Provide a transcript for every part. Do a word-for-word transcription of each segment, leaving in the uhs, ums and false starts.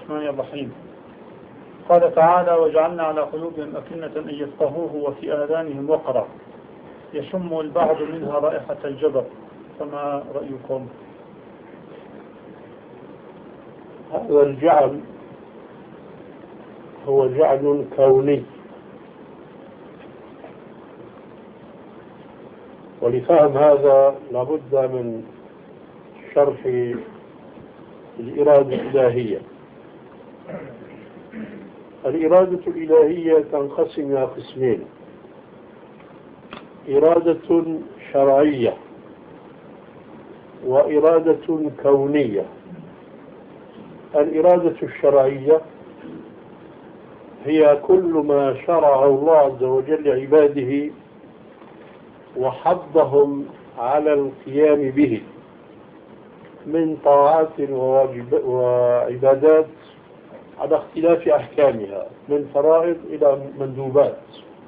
الرحمن الرحيم. قال تعالى: وجعلنا على قلوبهم أكنة أن يفقهوه وفي آذانهم وقرا يشم البعض منها رائحة الجبر، فما رأيكم؟ هذا الجعل هو جعل كوني، ولفهم هذا لابد من شرح الإرادة الإلهية. الإرادة الإلهية تنقسم إلى قسمين: إرادة شرعية وإرادة كونية. الإرادة الشرعية هي كل ما شرعه الله عز وجل لعباده وحضهم على القيام به من طاعات وواجب وعبادات على اختلاف أحكامها، من فرائض إلى مندوبات.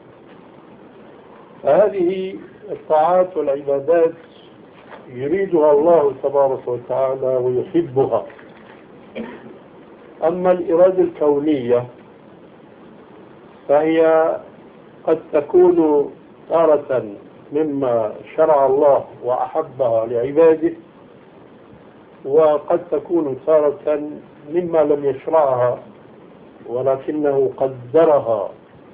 فهذه الطاعات والعبادات يريدها الله تبارك وتعالى ويحبها. أما الإرادة الكونية فهي قد تكون تارة مما شرع الله وأحبها لعباده، وقد تكون تارة مما لم يشرعها ولكنه قدرها.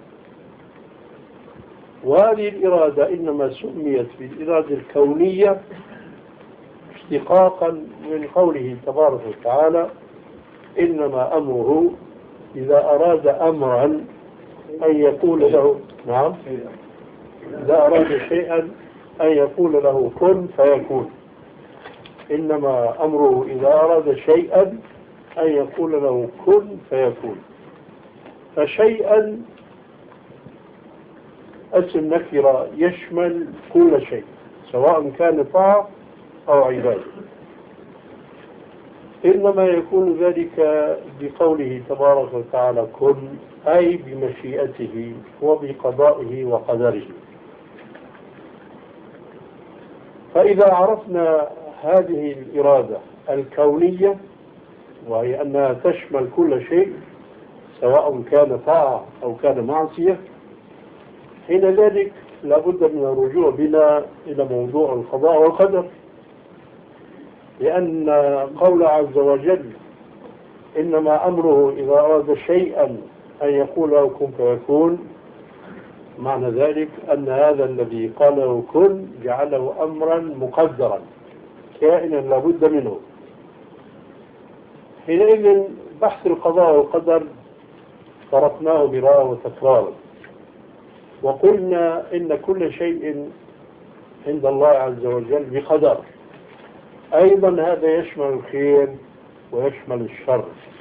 وهذه الإرادة إنما سميت بالإرادة الكونية اشتقاقا من قوله تبارك وتعالى: إنما أمره إذا أراد أمرا أن يقول له نعم إذا أراد شيئا أن يقول له كن فيكون. إنما أمره إذا أراد شيئا أن يقول له كن فيكون. فشيئا اسم نكرة يشمل كل شيء سواء كان طاعة أو عبادة، إنما يكون ذلك بقوله تبارك وتعالى كن، أي بمشيئته وبقضائه وقدره. فإذا عرفنا هذه الإرادة الكونية وهي أنها تشمل كل شيء سواء كان طاعة أو كان معصية، حين ذلك لابد من الرجوع بنا إلى موضوع القضاء والقدر، لأن قول عز وجل إنما أمره إذا أراد شيئا أن يقول له كن فيكون، معنى ذلك أن هذا الذي قاله كن جعله أمرا مقدرا كائنا لابد منه. حينئذ بحث القضاء والقدر طرقناه مرارا وتكرارا، وقلنا إن كل شيء عند الله عز وجل بقدر. أيضا هذا يشمل الخير ويشمل الشر،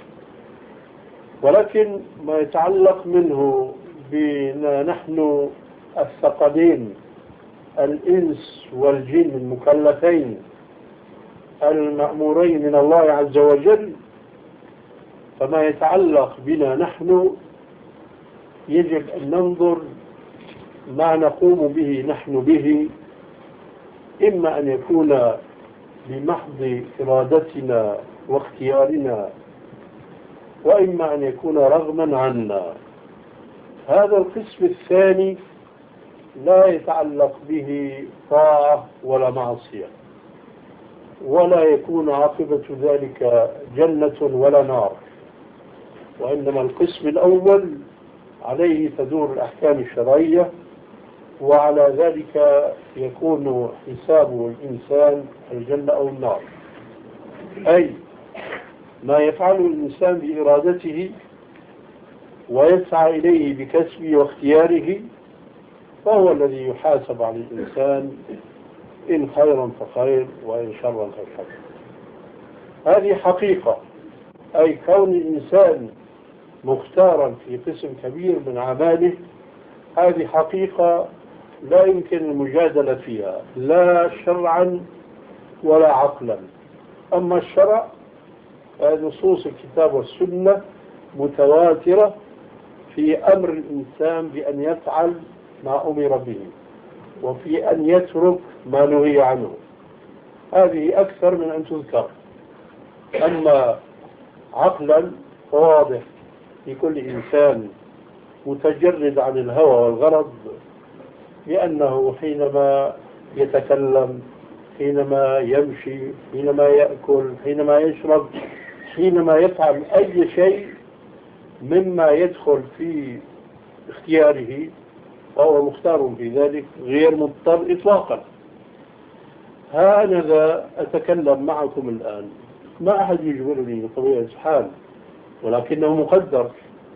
ولكن ما يتعلق منه بنا نحن الثقلين الإنس والجن المكلفين المأمورين من الله عز وجل، فما يتعلق بنا نحن يجب أن ننظر ما نقوم به نحن به، إما أن يكون بمحض إرادتنا واختيارنا، وإما أن يكون رغما عنا. هذا القسم الثاني لا يتعلق به طاعة ولا معصية، ولا يكون عاقبة ذلك جنة ولا نار، وإنما القسم الأول عليه تدور الأحكام الشرعية، وعلى ذلك يكون حساب الإنسان الجنة أو النار. أي ما يفعله الإنسان بإرادته ويسعى إليه بكسبه واختياره فهو الذي يحاسب على الإنسان، إن خيرا فخير وإن شرا فشر. هذه حقيقة، أي كون الإنسان مختارا في قسم كبير من أعماله، هذه حقيقة لا يمكن المجادلة فيها لا شرعا ولا عقلا. أما الشرع نصوص الكتاب والسنة متواترة في أمر الإنسان بأن يفعل ما أمر به وفي أن يترك ما نهي عنه، هذه أكثر من أن تذكر. أما عقلا واضح لكل إنسان متجرد عن الهوى والغرض بأنه حينما يتكلم، حينما يمشي، حينما يأكل، حينما يشرب، حينما يفعل أي شيء مما يدخل في اختياره فهو مختار في ذلك غير مضطر إطلاقا. هكذا أتكلم معكم الآن، ما أحد يجبرني بطبيعة الحال، ولكنه مقدر.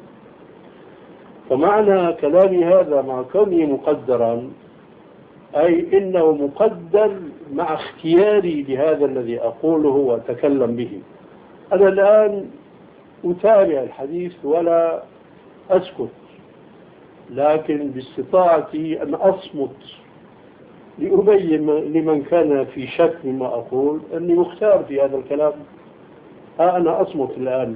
فمعنى كلامي هذا مع كوني مقدرا أي إنه مقدر مع اختياري لهذا الذي أقوله وأتكلم به. أنا الآن أتابع الحديث ولا أسكت، لكن باستطاعتي أن أصمت لأبين لمن كان في شك مما أقول أني مختار في هذا الكلام. ها أنا أصمت الآن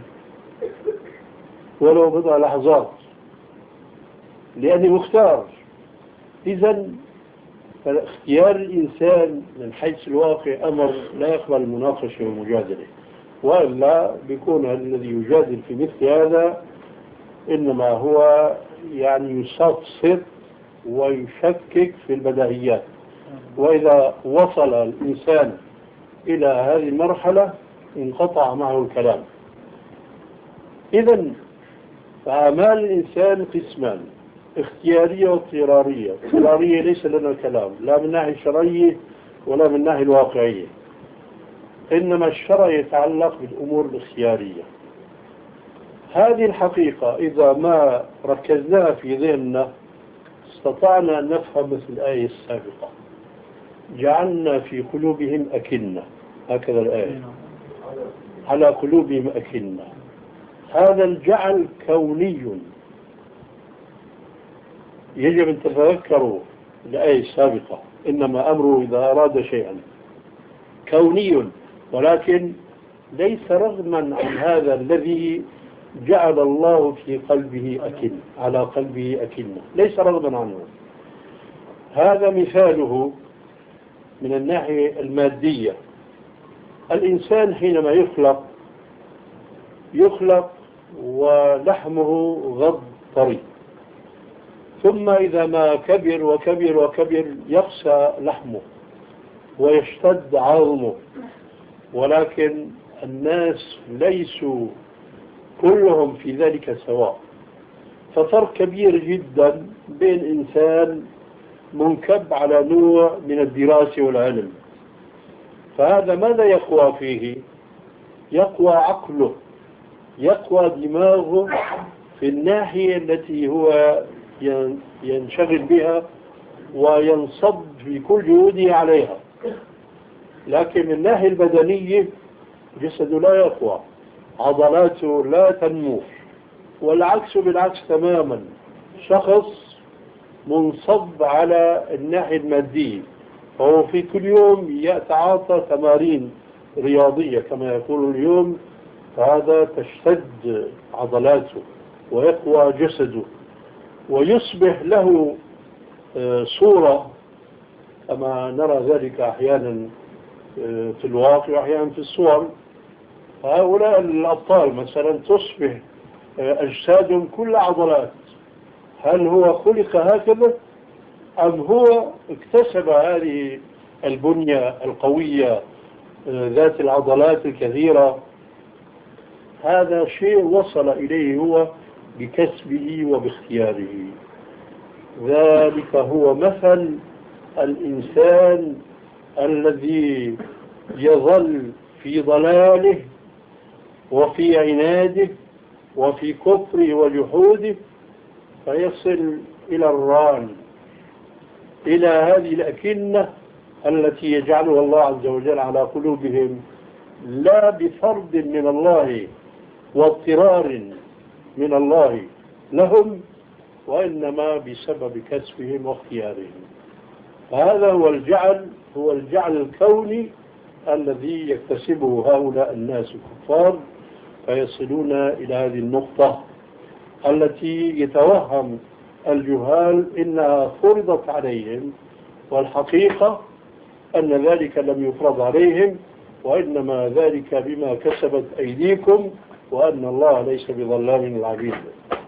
ولو بضع لحظات لأني مختار. إذن فاختيار الإنسان من حيث الواقع أمر لا يقبل المناقشة والمجادلة، وإلا بيكون الذي يجادل في مثل هذا إنما هو يعني يستفسر ويشكك في البديهيات. وإذا وصل الإنسان إلى هذه المرحلة انقطع معه الكلام. إذن فأعمال الإنسان قسمان: اختيارية واضطرارية. اضطرارية ليس لنا كلام لا من الناحية الشرعية ولا من الناحية الواقعية، إنما الشرع يتعلق بالأمور الاختيارية. هذه الحقيقة إذا ما ركزناها في ذهننا استطعنا أن نفهم مثل الآية السابقة: جعلنا في قلوبهم أكنة، هكذا الآية، على قلوبهم أكنة. هذا الجعل كوني، يجب أن تتذكروا الآية السابقة: إنما أمره إذا أراد شيئا كوني، ولكن ليس رغما عن هذا الذي جعل الله في قلبه أكنة، على قلبه أكنة، ليس رغما عنه. هذا مثاله من الناحية المادية. الإنسان حينما يخلق يخلق ولحمه غض طري، ثم إذا ما كبر وكبر وكبر يقسى لحمه ويشتد عظمه. ولكن الناس ليسوا كلهم في ذلك سواء، ففرق كبير جدا بين إنسان منكب على نوع من الدراسة والعلم، فهذا ماذا يقوى فيه؟ يقوى عقله، يقوى دماغه في الناحية التي هو ينشغل بها وينصب في كل جهوده عليها. لكن من الناحية البدنية جسده لا يقوى، عضلاته لا تنمو، والعكس بالعكس تماما. شخص منصب على الناحية المادية، فهو في كل يوم يتعاطى تمارين رياضية كما يقول اليوم، فهذا تشتد عضلاته ويقوى جسده ويصبح له صورة كما نرى ذلك أحيانا في الواقع وأحيانا في الصور. هؤلاء الأبطال مثلا تصبح أجسادهم كل عضلات. هل هو خلق هكذا أم هو اكتسب هذه البنية القوية ذات العضلات الكثيرة؟ هذا شيء وصل إليه هو بكسبه وباختياره. ذلك هو مثل الإنسان الذي يظل في ضلاله وفي عناده وفي كفره وجحوده فيصل إلى الران، إلى هذه الأكنة التي يجعلها الله عز وجل على قلوبهم، لا بفرض من الله واضطرار من الله لهم، وإنما بسبب كسبهم واختيارهم. فهذا هو الجعل، هو الجعل الكوني الذي يكتسبه هؤلاء الناس الكفار فيصلون إلى هذه النقطة التي يتوهم الجهال إنها فرضت عليهم، والحقيقة أن ذلك لم يفرض عليهم، وإنما ذلك بما كسبت أيديكم وأن الله ليس بظلام للعبيد.